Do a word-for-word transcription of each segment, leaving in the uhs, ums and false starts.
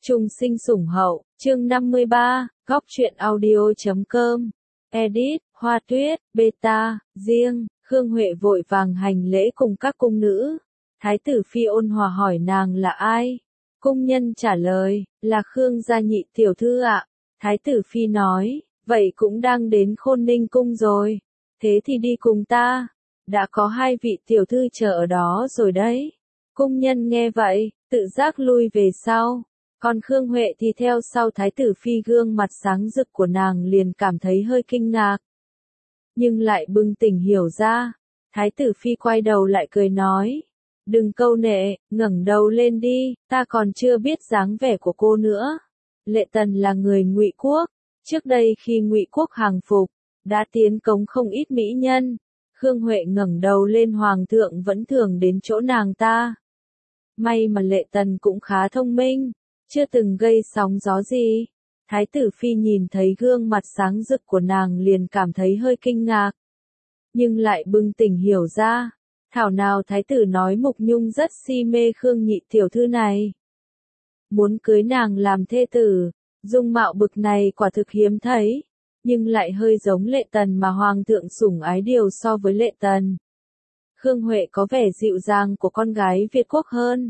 Trung sinh sủng hậu, chương năm mươi ba, góc truyện audio chấm com, edit, Hoa Tuyết, beta, riêng, Khương Huệ vội vàng hành lễ cùng các cung nữ. Thái tử phi ôn hòa hỏi nàng là ai? Cung nhân trả lời, là Khương gia nhị tiểu thư ạ. Thái tử phi nói, vậy cũng đang đến Khôn Ninh cung rồi. Thế thì đi cùng ta. Đã có hai vị tiểu thư chờ ở đó rồi đấy. Cung nhân nghe vậy, tự giác lui về sau. Còn Khương Huệ thì theo sau thái tử phi, gương mặt sáng rực của nàng liền cảm thấy hơi kinh ngạc. Nhưng lại bừng tỉnh hiểu ra. Thái tử phi quay đầu lại cười nói. Đừng câu nệ, ngẩng đầu lên đi, ta còn chưa biết dáng vẻ của cô nữa. Lệ Tần là người Ngụy quốc. Trước đây khi Ngụy quốc hàng phục, đã tiến cống không ít mỹ nhân. Khương Huệ ngẩng đầu lên, hoàng thượng vẫn thường đến chỗ nàng ta. May mà Lệ Tần cũng khá thông minh, chưa từng gây sóng gió gì. Thái tử phi nhìn thấy gương mặt sáng rực của nàng liền cảm thấy hơi kinh ngạc. Nhưng lại bừng tỉnh hiểu ra, thảo nào thái tử nói Mục Nhung rất si mê Khương nhị tiểu thư này. Muốn cưới nàng làm thê tử, dung mạo bực này quả thực hiếm thấy, nhưng lại hơi giống Lệ Tần mà hoàng thượng sủng ái điều so với Lệ Tần. Khương Huệ có vẻ dịu dàng của con gái Việt quốc hơn.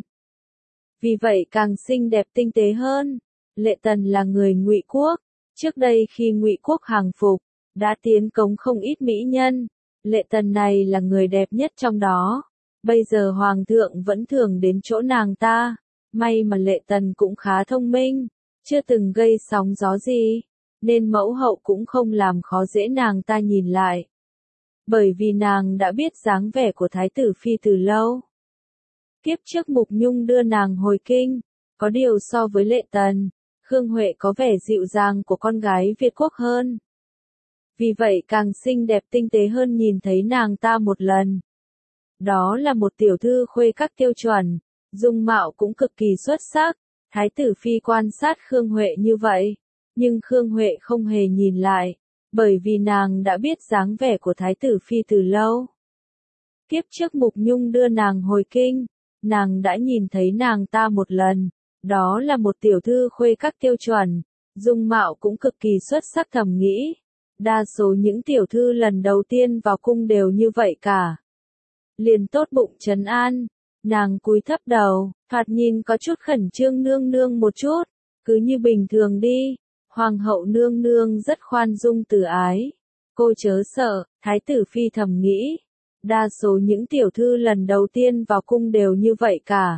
Vì vậy càng xinh đẹp tinh tế hơn. Lệ Tần là người Ngụy quốc. Trước đây khi Ngụy quốc hàng phục, đã tiến cống không ít mỹ nhân. Lệ Tần này là người đẹp nhất trong đó. Bây giờ hoàng thượng vẫn thường đến chỗ nàng ta. May mà Lệ Tần cũng khá thông minh, chưa từng gây sóng gió gì, nên mẫu hậu cũng không làm khó dễ nàng ta nhìn lại. Bởi vì nàng đã biết dáng vẻ của thái tử phi từ lâu. Kiếp trước Mục Nhung đưa nàng hồi kinh, có điều so với Lệ Tần, Khương Huệ có vẻ dịu dàng của con gái Việt quốc hơn. Vì vậy càng xinh đẹp tinh tế hơn nhìn thấy nàng ta một lần. Đó là một tiểu thư khuê các tiêu chuẩn, dung mạo cũng cực kỳ xuất sắc. Thái tử phi quan sát Khương Huệ như vậy, nhưng Khương Huệ không hề nhìn lại, bởi vì nàng đã biết dáng vẻ của thái tử phi từ lâu. Kiếp trước Mục Nhung đưa nàng hồi kinh, nàng đã nhìn thấy nàng ta một lần, đó là một tiểu thư khuê các tiêu chuẩn, dung mạo cũng cực kỳ xuất sắc. Thầm nghĩ, đa số những tiểu thư lần đầu tiên vào cung đều như vậy cả. Liền tốt bụng trấn an, nàng cúi thấp đầu, thoạt nhìn có chút khẩn trương. Nương nương một chút, cứ như bình thường đi, hoàng hậu nương nương rất khoan dung từ ái, cô chớ sợ. Thái tử phi thầm nghĩ, đa số những tiểu thư lần đầu tiên vào cung đều như vậy cả.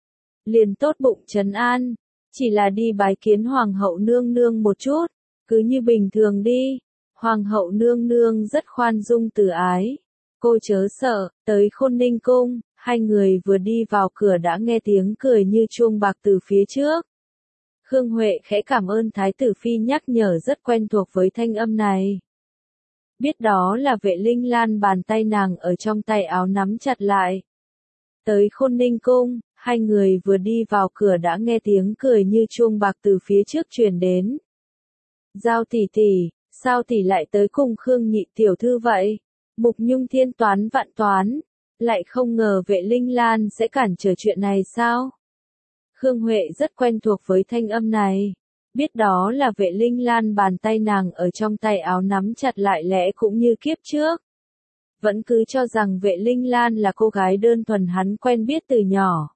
Liền tốt bụng trấn an, chỉ là đi bái kiến hoàng hậu nương nương một chút, cứ như bình thường đi, hoàng hậu nương nương rất khoan dung từ ái, cô chớ sợ. Tới Khôn Ninh cung, hai người vừa đi vào cửa đã nghe tiếng cười như chuông bạc từ phía trước. Khương Huệ khẽ cảm ơn thái tử phi nhắc nhở, rất quen thuộc với thanh âm này. Biết đó là Vệ Linh Lan, bàn tay nàng ở trong tay áo nắm chặt lại. Tới Khôn Ninh cung, hai người vừa đi vào cửa đã nghe tiếng cười như chuông bạc từ phía trước truyền đến. Giao tỷ tỷ, sao tỷ lại tới cùng Khương nhị tiểu thư vậy? Mục Nhung thiên toán vạn toán, lại không ngờ Vệ Linh Lan sẽ cản trở chuyện này sao? Khương Huệ rất quen thuộc với thanh âm này. Biết đó là Vệ Linh Lan, bàn tay nàng ở trong tay áo nắm chặt lại, lẽ cũng như kiếp trước. Vẫn cứ cho rằng Vệ Linh Lan là cô gái đơn thuần hắn quen biết từ nhỏ.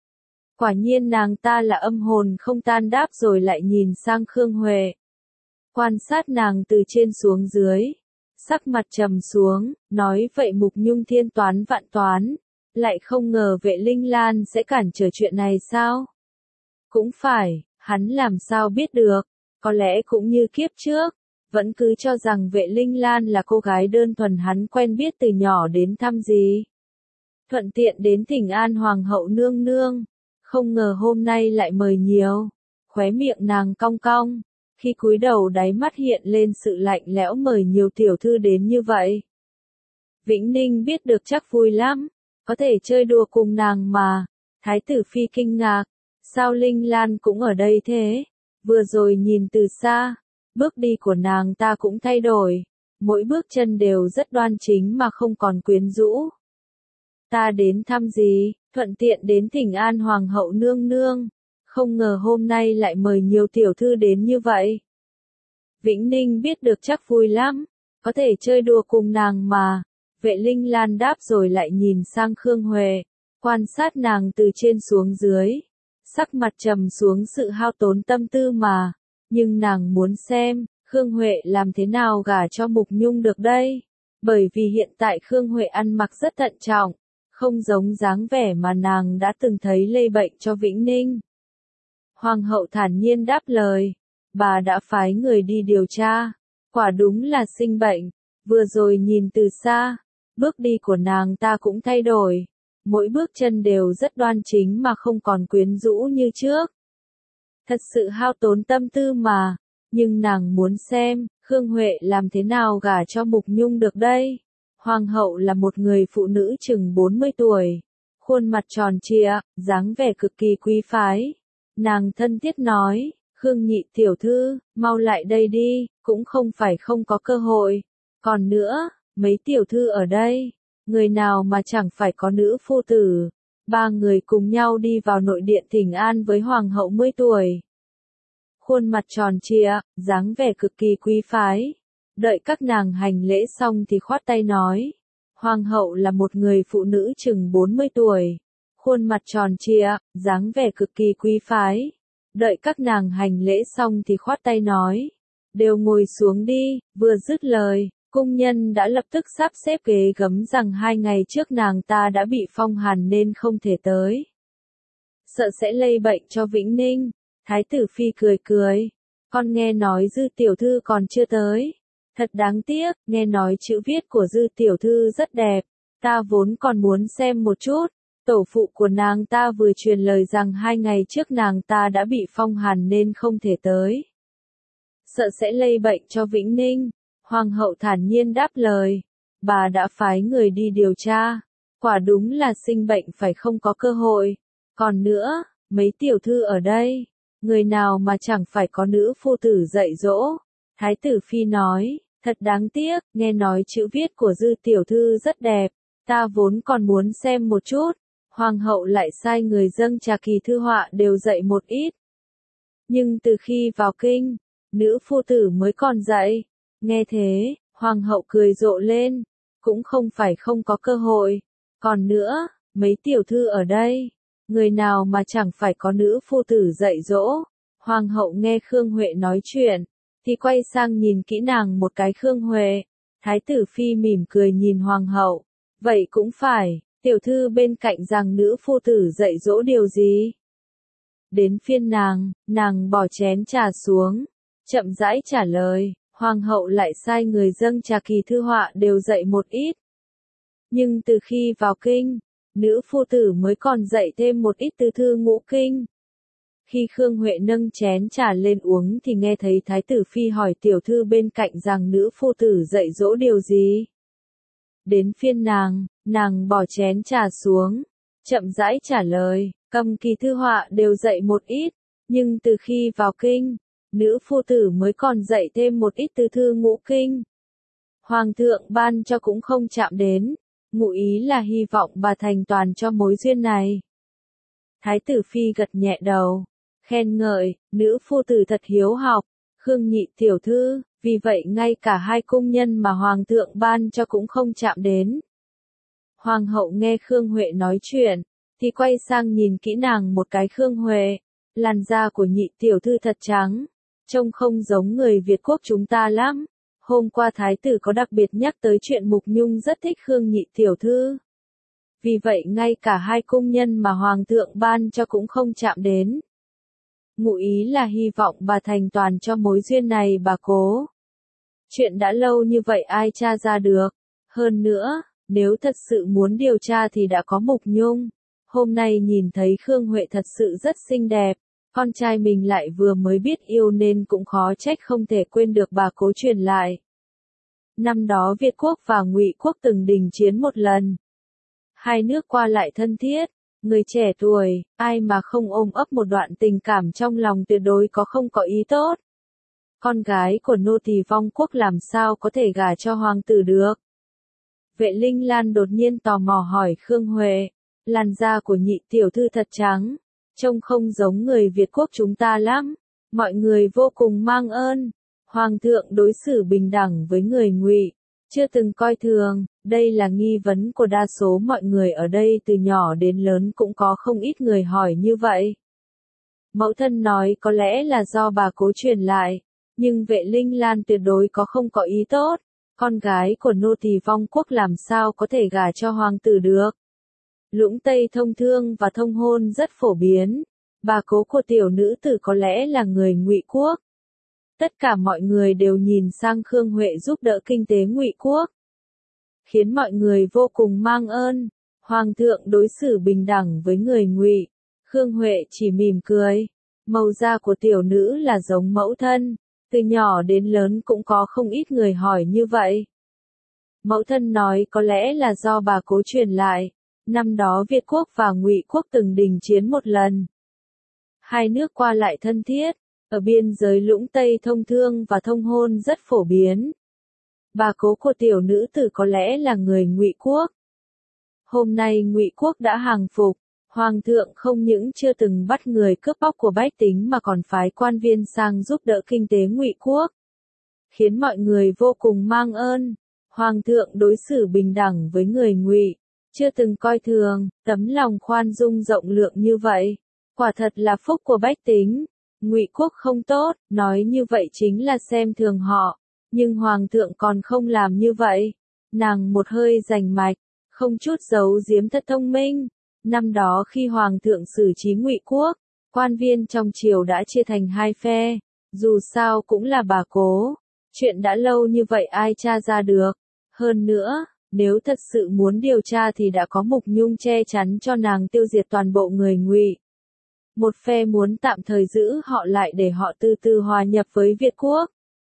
Quả nhiên nàng ta là âm hồn không tan đáp, rồi lại nhìn sang Khương Huệ. Quan sát nàng từ trên xuống dưới. Sắc mặt trầm xuống, nói vậy Mục Nhung thiên toán vạn toán, lại không ngờ Vệ Linh Lan sẽ cản trở chuyện này sao? Cũng phải, hắn làm sao biết được, có lẽ cũng như kiếp trước, vẫn cứ cho rằng Vệ Linh Lan là cô gái đơn thuần hắn quen biết từ nhỏ đến thăm gì. Thuận tiện đến thỉnh an hoàng hậu nương nương, không ngờ hôm nay lại mời nhiều. Khóe miệng nàng cong cong, khi cúi đầu đáy mắt hiện lên sự lạnh lẽo, mời nhiều tiểu thư đến như vậy. Vĩnh Ninh biết được chắc vui lắm, có thể chơi đùa cùng nàng mà. Thái tử phi kinh ngạc, sao Linh Lan cũng ở đây thế? Vừa rồi nhìn từ xa, bước đi của nàng ta cũng thay đổi, mỗi bước chân đều rất đoan chính mà không còn quyến rũ. Ta đến thăm gì, thuận tiện đến thỉnh an hoàng hậu nương nương. Không ngờ hôm nay lại mời nhiều tiểu thư đến như vậy. Vĩnh Ninh biết được chắc vui lắm, có thể chơi đùa cùng nàng mà. Vệ Linh Lan đáp rồi lại nhìn sang Khương Huệ, quan sát nàng từ trên xuống dưới. Sắc mặt trầm xuống sự hao tốn tâm tư mà. Nhưng nàng muốn xem, Khương Huệ làm thế nào gả cho Mục Nhung được đây? Bởi vì hiện tại Khương Huệ ăn mặc rất thận trọng, không giống dáng vẻ mà nàng đã từng thấy lây bệnh cho Vĩnh Ninh. Hoàng hậu thản nhiên đáp lời, bà đã phái người đi điều tra, quả đúng là sinh bệnh, vừa rồi nhìn từ xa, bước đi của nàng ta cũng thay đổi, mỗi bước chân đều rất đoan chính mà không còn quyến rũ như trước. Thật sự hao tốn tâm tư mà, nhưng nàng muốn xem, Khương Huệ làm thế nào gả cho Mục Nhung được đây? Hoàng hậu là một người phụ nữ chừng bốn mươi tuổi, khuôn mặt tròn trịa, dáng vẻ cực kỳ quý phái. Nàng thân thiết nói, Khương nhị tiểu thư, mau lại đây đi, cũng không phải không có cơ hội. Còn nữa, mấy tiểu thư ở đây, người nào mà chẳng phải có nữ phu tử. Ba người cùng nhau đi vào nội điện thỉnh an với hoàng hậu mươi tuổi. Khuôn mặt tròn trịa, dáng vẻ cực kỳ quý phái. Đợi các nàng hành lễ xong thì khoát tay nói. Hoàng hậu là một người phụ nữ chừng bốn mươi tuổi. Khuôn mặt tròn trịa, dáng vẻ cực kỳ quý phái. Đợi các nàng hành lễ xong thì khoát tay nói. Đều ngồi xuống đi, vừa dứt lời, cung nhân đã lập tức sắp xếp ghế gấm rằng hai ngày trước nàng ta đã bị phong hàn nên không thể tới. Sợ sẽ lây bệnh cho Vĩnh Ninh, Thái tử Phi cười cười. Con nghe nói Dư tiểu thư còn chưa tới. Thật đáng tiếc, nghe nói chữ viết của Dư tiểu thư rất đẹp. Ta vốn còn muốn xem một chút. Tổ phụ của nàng ta vừa truyền lời rằng hai ngày trước nàng ta đã bị phong hàn nên không thể tới. Sợ sẽ lây bệnh cho Vĩnh Ninh. Hoàng hậu thản nhiên đáp lời. Bà đã phái người đi điều tra. Quả đúng là sinh bệnh phải không có cơ hội. Còn nữa, mấy tiểu thư ở đây, người nào mà chẳng phải có nữ phu tử dạy dỗ. Thái tử Phi nói, thật đáng tiếc, nghe nói chữ viết của Dư tiểu thư rất đẹp. Ta vốn còn muốn xem một chút. Hoàng hậu lại sai người dâng trà kỳ thư họa đều dạy một ít. Nhưng từ khi vào kinh, nữ phu tử mới còn dạy. Nghe thế, hoàng hậu cười rộ lên, cũng không phải không có cơ hội. Còn nữa, mấy tiểu thư ở đây, người nào mà chẳng phải có nữ phu tử dạy dỗ. Hoàng hậu nghe Khương Huệ nói chuyện, thì quay sang nhìn kỹ nàng một cái. Khương Huệ, Thái tử Phi mỉm cười nhìn hoàng hậu, vậy cũng phải. Tiểu thư bên cạnh rằng nữ phu tử dạy dỗ điều gì? Đến phiên nàng, nàng bỏ chén trà xuống, chậm rãi trả lời, hoàng hậu lại sai người dâng trà kỳ thư họa đều dạy một ít. Nhưng từ khi vào kinh, nữ phu tử mới còn dạy thêm một ít từ thư ngũ kinh. Khi Khương Huệ nâng chén trà lên uống thì nghe thấy Thái tử Phi hỏi tiểu thư bên cạnh rằng nữ phu tử dạy dỗ điều gì? Đến phiên nàng, nàng bỏ chén trà xuống, chậm rãi trả lời, cầm kỳ thư họa đều dạy một ít, nhưng từ khi vào kinh, nữ phu tử mới còn dạy thêm một ít từ thư ngũ kinh. Hoàng thượng ban cho cũng không chạm đến, ngụ ý là hy vọng bà thành toàn cho mối duyên này. Thái tử Phi gật nhẹ đầu, khen ngợi, nữ phu tử thật hiếu học, Khương nhị tiểu thư, vì vậy ngay cả hai cung nhân mà hoàng thượng ban cho cũng không chạm đến. Hoàng hậu nghe Khương Huệ nói chuyện, thì quay sang nhìn kỹ nàng một cái. Khương Huệ, làn da của nhị tiểu thư thật trắng, trông không giống người Việt quốc chúng ta lắm. Hôm qua thái tử có đặc biệt nhắc tới chuyện Mục Nhung rất thích Khương nhị tiểu thư. Vì vậy ngay cả hai cung nhân mà hoàng thượng ban cho cũng không chạm đến. Ngụ ý là hy vọng bà thành toàn cho mối duyên này bà cố. Chuyện đã lâu như vậy ai tra ra được. Hơn nữa, nếu thật sự muốn điều tra thì đã có Mục Nhung. Hôm nay nhìn thấy Khương Huệ thật sự rất xinh đẹp. Con trai mình lại vừa mới biết yêu nên cũng khó trách không thể quên được bà cố truyền lại. Năm đó Việt quốc và Ngụy quốc từng đình chiến một lần. Hai nước qua lại thân thiết. Người trẻ tuổi, ai mà không ôm ấp một đoạn tình cảm trong lòng tuyệt đối có không có ý tốt. Con gái của nô tỳ vong quốc làm sao có thể gả cho hoàng tử được? Vệ Linh Lan đột nhiên tò mò hỏi Khương Huệ, làn da của nhị tiểu thư thật trắng, trông không giống người Việt quốc chúng ta lắm. Mọi người vô cùng mang ơn. Hoàng thượng đối xử bình đẳng với người Ngụy, chưa từng coi thường. Đây là nghi vấn của đa số mọi người ở đây, từ nhỏ đến lớn cũng có không ít người hỏi như vậy. Mẫu thân nói có lẽ là do bà cố truyền lại, nhưng Vệ Linh Lan tuyệt đối có không có ý tốt. Con gái của nô tỳ vong quốc làm sao có thể gả cho hoàng tử được. Lũng Tây thông thương và thông hôn rất phổ biến. Bà cố của tiểu nữ tử có lẽ là người Ngụy quốc. Tất cả mọi người đều nhìn sang Khương Huệ giúp đỡ kinh tế Ngụy quốc, khiến mọi người vô cùng mang ơn. Hoàng thượng đối xử bình đẳng với người Ngụy. Khương Huệ chỉ mỉm cười. Màu da của tiểu nữ là giống mẫu thân, từ nhỏ đến lớn cũng có không ít người hỏi như vậy. Mẫu thân nói có lẽ là do bà cố truyền lại. Năm đó Việt quốc và Ngụy quốc từng đình chiến một lần. Hai nước qua lại thân thiết, ở biên giới Lũng Tây thông thương và thông hôn rất phổ biến. Bà cố của tiểu nữ tử có lẽ là người Ngụy quốc. Hôm nay Ngụy quốc đã hàng phục, Hoàng thượng không những chưa từng bắt người cướp bóc của bách tính mà còn phái quan viên sang giúp đỡ kinh tế Ngụy quốc, khiến mọi người vô cùng mang ơn. Hoàng thượng đối xử bình đẳng với người Ngụy, chưa từng coi thường. Tấm lòng khoan dung rộng lượng như vậy, quả thật là phúc của bách tính. Ngụy quốc không tốt, nói như vậy chính là xem thường họ, nhưng hoàng thượng còn không làm như vậy. Nàng một hơi rành mạch, không chút giấu giếm, thật thông minh. Năm đó khi hoàng thượng xử trí Ngụy quốc, quan viên trong triều đã chia thành hai phe, dù sao cũng là bà cố, chuyện đã lâu như vậy ai tra ra được. Hơn nữa, nếu thật sự muốn điều tra thì đã có Mục Nhung che chắn cho nàng tiêu diệt toàn bộ người Ngụy. Một phe muốn tạm thời giữ họ lại để họ từ từ hòa nhập với Việt quốc.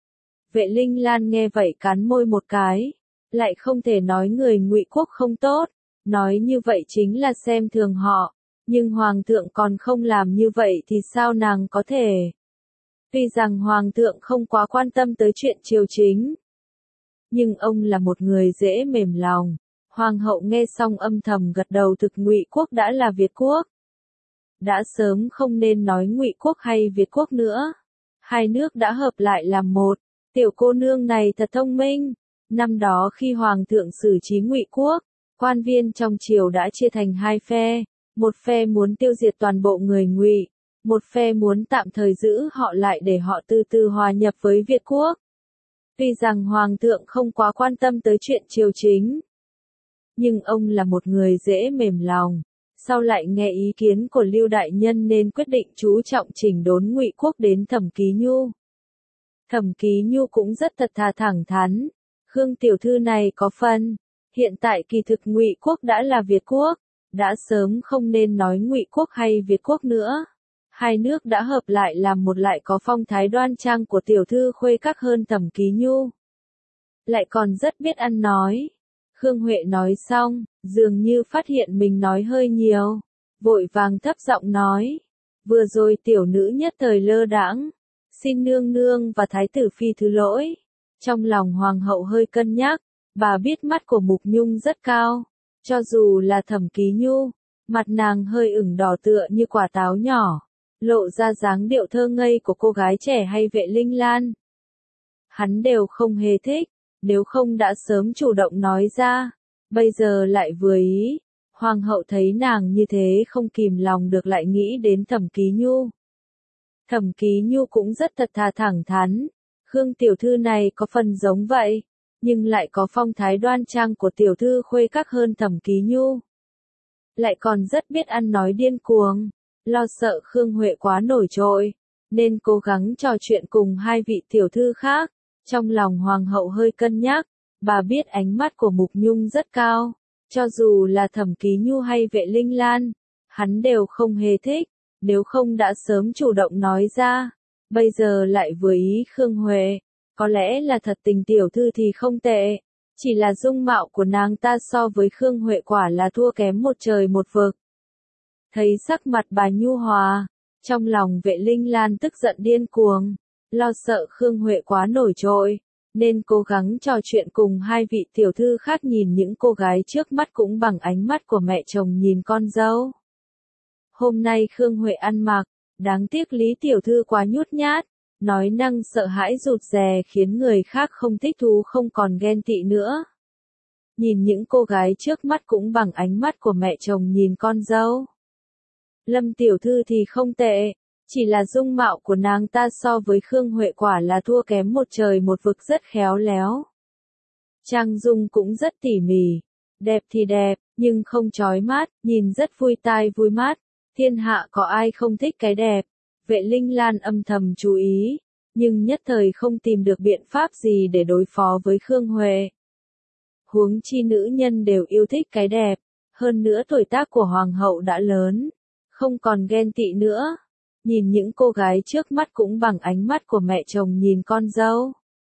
Vệ Linh Lan nghe vậy cắn môi một cái, lại không thể nói người Ngụy quốc không tốt, nói như vậy chính là xem thường họ, nhưng hoàng thượng còn không làm như vậy thì sao nàng có thể? Tuy rằng hoàng thượng không quá quan tâm tới chuyện triều chính, nhưng ông là một người dễ mềm lòng. Hoàng hậu nghe xong âm thầm gật đầu, thực Ngụy quốc đã là Việt quốc. Đã sớm không nên nói Ngụy quốc hay Việt quốc nữa. Hai nước đã hợp lại làm một. Tiểu cô nương này thật thông minh. Năm đó khi hoàng thượng xử trí Ngụy quốc, quan viên trong triều đã chia thành hai phe. Một phe muốn tiêu diệt toàn bộ người Ngụy, một phe muốn tạm thời giữ họ lại để họ từ từ hòa nhập với Việt quốc. Tuy rằng hoàng thượng không quá quan tâm tới chuyện triều chính, nhưng ông là một người dễ mềm lòng. Sau lại nghe ý kiến của Lưu đại nhân nên quyết định chú trọng chỉnh đốn Ngụy quốc đến Thẩm Ký Nhu. Thẩm Ký Nhu cũng rất thật thà thẳng thắn. Khương tiểu thư này có phân. Hiện tại kỳ thực Ngụy quốc đã là Việt quốc, đã sớm không nên nói Ngụy quốc hay Việt quốc nữa. Hai nước đã hợp lại làm một, lại có phong thái đoan trang của tiểu thư khuê các hơn Thẩm Ký Nhu. Lại còn rất biết ăn nói. Khương Huệ nói xong, dường như phát hiện mình nói hơi nhiều, vội vàng thấp giọng nói, vừa rồi tiểu nữ nhất thời lơ đãng, xin nương nương và thái tử phi thứ lỗi. Trong lòng hoàng hậu hơi cân nhắc, bà biết mắt của Mục Nhung rất cao, cho dù là Thẩm Ký Nhu, mặt nàng hơi ửng đỏ tựa như quả táo nhỏ, lộ ra dáng điệu thơ ngây của cô gái trẻ hay Vệ Linh Lan. Hắn đều không hề thích. Nếu không đã sớm chủ động nói ra, bây giờ lại vừa ý. Hoàng hậu thấy nàng như thế không kìm lòng được, lại nghĩ đến Thẩm Ký Nhu. Thẩm Ký Nhu cũng rất thật thà thẳng thắn. Khương tiểu thư này có phần giống vậy, nhưng lại có phong thái đoan trang của tiểu thư khuê các hơn Thẩm Ký Nhu. Lại còn rất biết ăn nói điên cuồng, lo sợ Khương Huệ quá nổi trội, nên cố gắng trò chuyện cùng hai vị tiểu thư khác. Trong lòng hoàng hậu hơi cân nhắc, bà biết ánh mắt của Mục Nhung rất cao, cho dù là Thẩm Ký Nhu hay Vệ Linh Lan, hắn đều không hề thích, nếu không đã sớm chủ động nói ra, bây giờ lại vừa ý Khương Huệ, có lẽ là thật tình tiểu thư thì không tệ, chỉ là dung mạo của nàng ta so với Khương Huệ quả là thua kém một trời một vực. Thấy sắc mặt bà nhu hòa, trong lòng Vệ Linh Lan tức giận điên cuồng. Lo sợ Khương Huệ quá nổi trội, nên cố gắng trò chuyện cùng hai vị tiểu thư khác, nhìn những cô gái trước mắt cũng bằng ánh mắt của mẹ chồng nhìn con dâu. Hôm nay Khương Huệ ăn mặc, đáng tiếc Lý tiểu thư quá nhút nhát, nói năng sợ hãi rụt rè khiến người khác không thích thú không còn ghen tị nữa. Nhìn những cô gái trước mắt cũng bằng ánh mắt của mẹ chồng nhìn con dâu. Lâm tiểu thư thì không tệ, chỉ là dung mạo của nàng ta so với Khương Huệ quả là thua kém một trời một vực, rất khéo léo. Trang dung cũng rất tỉ mỉ, đẹp thì đẹp, nhưng không chói mắt, nhìn rất vui tai vui mắt, thiên hạ có ai không thích cái đẹp. Vệ Linh Lan âm thầm chú ý, nhưng nhất thời không tìm được biện pháp gì để đối phó với Khương Huệ. Huống chi nữ nhân đều yêu thích cái đẹp, hơn nữa tuổi tác của hoàng hậu đã lớn, không còn ghen tị nữa. Nhìn những cô gái trước mắt cũng bằng ánh mắt của mẹ chồng nhìn con dâu.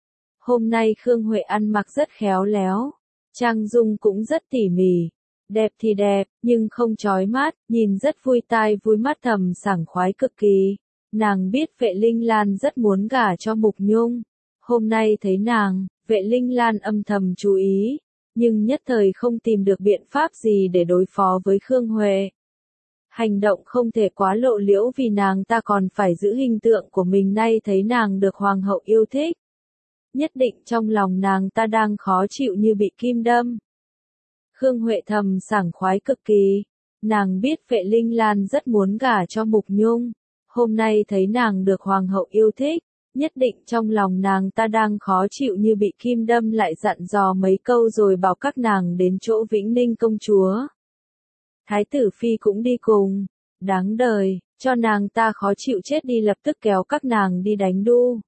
Hôm nay Khương Huệ ăn mặc rất khéo léo, trang dung cũng rất tỉ mỉ, đẹp thì đẹp, nhưng không chói mắt, nhìn rất vui tai vui mắt, thầm sảng khoái cực kỳ. Nàng biết Vệ Linh Lan rất muốn gả cho Mục Nhung. Hôm nay thấy nàng, Vệ Linh Lan âm thầm chú ý, nhưng nhất thời không tìm được biện pháp gì để đối phó với Khương Huệ. Hành động không thể quá lộ liễu vì nàng ta còn phải giữ hình tượng của mình, nay thấy nàng được hoàng hậu yêu thích. Nhất định trong lòng nàng ta đang khó chịu như bị kim đâm. Khương Huệ thầm sảng khoái cực kỳ. Nàng biết Vệ Linh Lan rất muốn gả cho Mục Nhung. Hôm nay thấy nàng được hoàng hậu yêu thích, nhất định trong lòng nàng ta đang khó chịu như bị kim đâm, lại dặn dò mấy câu rồi bảo các nàng đến chỗ Vĩnh Ninh công chúa. Thái tử phi cũng đi cùng, đáng đời, cho nàng ta khó chịu chết đi, lập tức kéo các nàng đi đánh đu.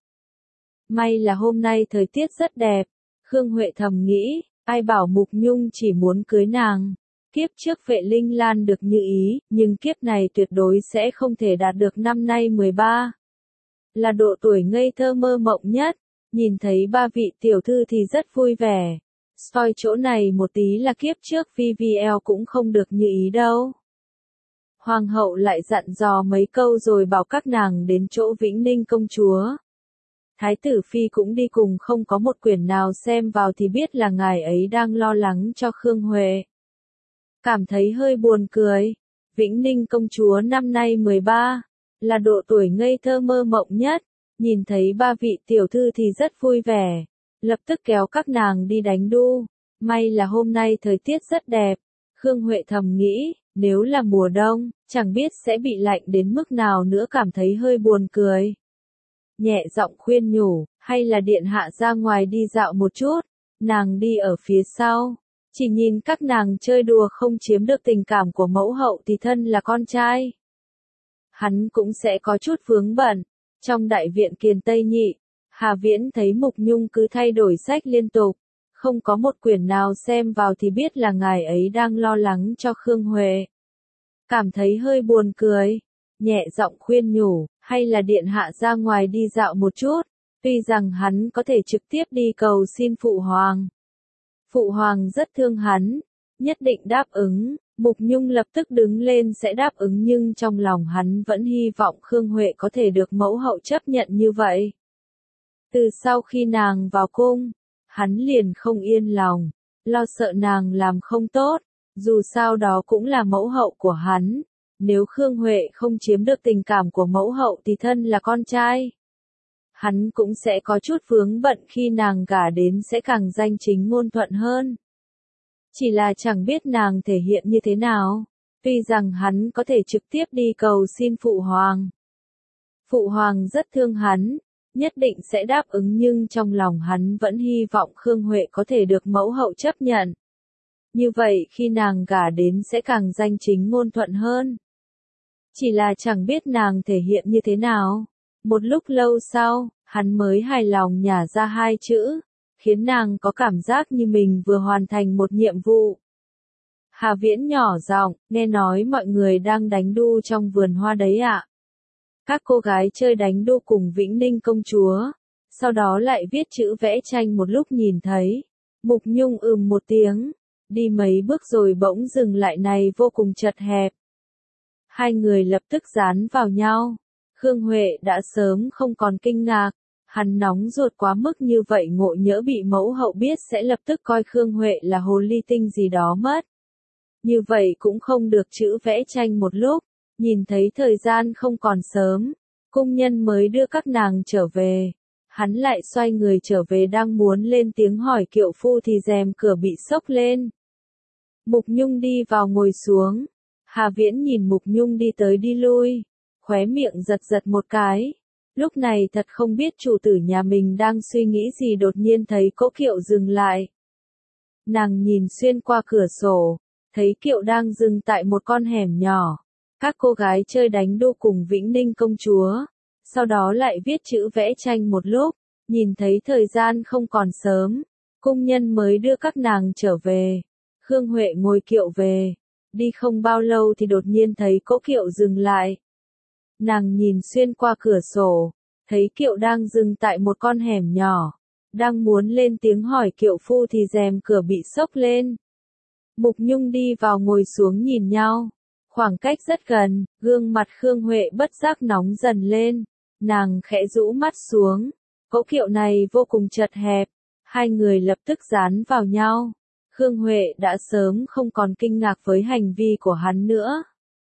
May là hôm nay thời tiết rất đẹp, Khương Huệ thầm nghĩ, ai bảo Mục Nhung chỉ muốn cưới nàng. Kiếp trước Vệ Linh Lan được như ý, nhưng kiếp này tuyệt đối sẽ không thể đạt được. Năm nay mười ba, là độ tuổi ngây thơ mơ mộng nhất, nhìn thấy ba vị tiểu thư thì rất vui vẻ. Soi chỗ này một tí là kiếp trước vê vê lờ cũng không được như ý đâu. Hoàng hậu lại dặn dò mấy câu rồi bảo các nàng đến chỗ Vĩnh Ninh công chúa. Thái tử phi cũng đi cùng, không có một quyển nào xem vào thì biết là ngài ấy đang lo lắng cho Khương Huệ. Cảm thấy hơi buồn cười. Vĩnh Ninh công chúa năm nay mười ba, là độ tuổi ngây thơ mơ mộng nhất, nhìn thấy ba vị tiểu thư thì rất vui vẻ, lập tức kéo các nàng đi đánh đu. May là hôm nay thời tiết rất đẹp. Khương Huệ thầm nghĩ, nếu là mùa đông, chẳng biết sẽ bị lạnh đến mức nào nữa, cảm thấy hơi buồn cười. Nhẹ giọng khuyên nhủ, hay là điện hạ ra ngoài đi dạo một chút. Nàng đi ở phía sau, chỉ nhìn các nàng chơi đùa không chiếm được tình cảm của mẫu hậu thì thân là con trai. Hắn cũng sẽ có chút vướng bận. Trong đại viện Kiền Tây Nhị, Hà Viễn thấy Mục Nhung cứ thay đổi sách liên tục, không có một quyển nào xem vào thì biết là ngài ấy đang lo lắng cho Khương Huệ. Cảm thấy hơi buồn cười, nhẹ giọng khuyên nhủ, hay là điện hạ ra ngoài đi dạo một chút. Tuy rằng hắn có thể trực tiếp đi cầu xin phụ hoàng. Phụ hoàng rất thương hắn, nhất định đáp ứng. Mục Nhung lập tức đứng lên sẽ đáp ứng, nhưng trong lòng hắn vẫn hy vọng Khương Huệ có thể được mẫu hậu chấp nhận như vậy. Từ sau khi nàng vào cung, hắn liền không yên lòng, lo sợ nàng làm không tốt, dù sao đó cũng là mẫu hậu của hắn. Nếu Khương Huệ không chiếm được tình cảm của mẫu hậu thì thân là con trai, hắn cũng sẽ có chút vướng bận, khi nàng gả đến sẽ càng danh chính ngôn thuận hơn. Chỉ là chẳng biết nàng thể hiện như thế nào. Tuy rằng hắn có thể trực tiếp đi cầu xin phụ hoàng. Phụ hoàng rất thương hắn, nhất định sẽ đáp ứng, nhưng trong lòng hắn vẫn hy vọng Khương Huệ có thể được mẫu hậu chấp nhận. Như vậy khi nàng gả đến sẽ càng danh chính ngôn thuận hơn. Chỉ là chẳng biết nàng thể hiện như thế nào. Một lúc lâu sau, hắn mới hài lòng nhả ra hai chữ, khiến nàng có cảm giác như mình vừa hoàn thành một nhiệm vụ. Hà Viễn nhỏ giọng, nghe nói mọi người đang đánh đu trong vườn hoa đấy ạ. Các cô gái chơi đánh đu cùng Vĩnh Ninh công chúa, sau đó lại viết chữ vẽ tranh một lúc nhìn thấy. Mục Nhung ừm một tiếng, đi mấy bước rồi bỗng dừng lại, này vô cùng chật hẹp. Hai người lập tức dán vào nhau. Khương Huệ đã sớm không còn kinh ngạc. Hắn nóng ruột quá mức như vậy, ngộ nhỡ bị mẫu hậu biết sẽ lập tức coi Khương Huệ là hồ ly tinh gì đó mất. Như vậy cũng không được, chữ vẽ tranh một lúc, nhìn thấy thời gian không còn sớm, cung nhân mới đưa các nàng trở về. Hắn lại xoay người trở về đang muốn lên tiếng hỏi kiệu phu thì rèm cửa bị xốc lên. Mục Nhung đi vào ngồi xuống. Hà Viễn nhìn Mục Nhung đi tới đi lui, khóe miệng giật giật một cái. Lúc này thật không biết chủ tử nhà mình đang suy nghĩ gì, đột nhiên thấy cỗ kiệu dừng lại. Nàng nhìn xuyên qua cửa sổ, thấy kiệu đang dừng tại một con hẻm nhỏ. Các cô gái chơi đánh đu cùng Vĩnh Ninh công chúa. Sau đó lại viết chữ vẽ tranh một lúc, nhìn thấy thời gian không còn sớm, cung nhân mới đưa các nàng trở về. Khương Huệ ngồi kiệu về, đi không bao lâu thì đột nhiên thấy cỗ kiệu dừng lại. Nàng nhìn xuyên qua cửa sổ, thấy kiệu đang dừng tại một con hẻm nhỏ, đang muốn lên tiếng hỏi kiệu phu thì rèm cửa bị xốc lên. Mục Nhung đi vào ngồi xuống nhìn nhau, khoảng cách rất gần, gương mặt Khương Huệ bất giác nóng dần lên, nàng khẽ rũ mắt xuống, cỗ kiệu này vô cùng chật hẹp, hai người lập tức dán vào nhau. Khương Huệ đã sớm không còn kinh ngạc với hành vi của hắn nữa.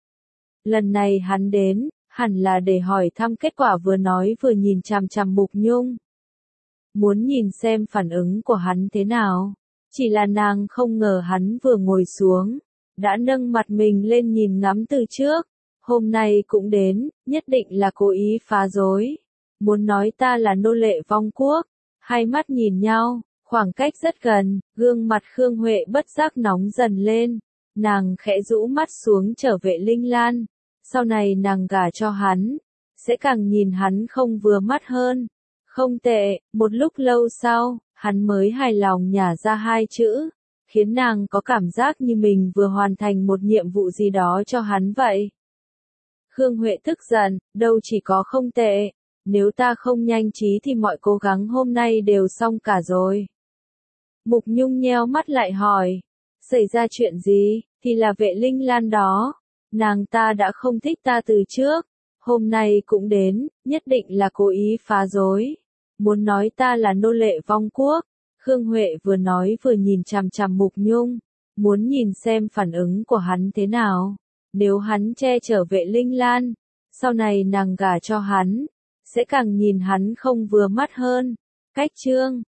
Lần này hắn đến, hẳn là để hỏi thăm kết quả, vừa nói vừa nhìn chằm chằm Mục Nhung. Muốn nhìn xem phản ứng của hắn thế nào. Chỉ là nàng không ngờ hắn vừa ngồi xuống, đã nâng mặt mình lên nhìn ngắm từ trước. Hôm nay cũng đến, nhất định là cố ý phá rối. Muốn nói ta là nô lệ vong quốc. Hai mắt nhìn nhau, khoảng cách rất gần, gương mặt Khương Huệ bất giác nóng dần lên. Nàng khẽ rũ mắt xuống trở về Linh Lan. Sau này nàng gả cho hắn, sẽ càng nhìn hắn không vừa mắt hơn. Không tệ, một lúc lâu sau, hắn mới hài lòng nhả ra hai chữ, khiến nàng có cảm giác như mình vừa hoàn thành một nhiệm vụ gì đó cho hắn vậy. Khương Huệ tức giận, đâu chỉ có không tệ, nếu ta không nhanh trí thì mọi cố gắng hôm nay đều xong cả rồi. Mục Nhung nheo mắt lại hỏi, xảy ra chuyện gì, thì là Vệ Linh Lan đó, nàng ta đã không thích ta từ trước, hôm nay cũng đến, nhất định là cố ý phá rối. Muốn nói ta là nô lệ vong quốc. Khương Huệ vừa nói vừa nhìn chằm chằm Mục Nhung, muốn nhìn xem phản ứng của hắn thế nào. Nếu hắn che chở Vệ Linh Lan, sau này nàng gả cho hắn, sẽ càng nhìn hắn không vừa mắt hơn. Cách chương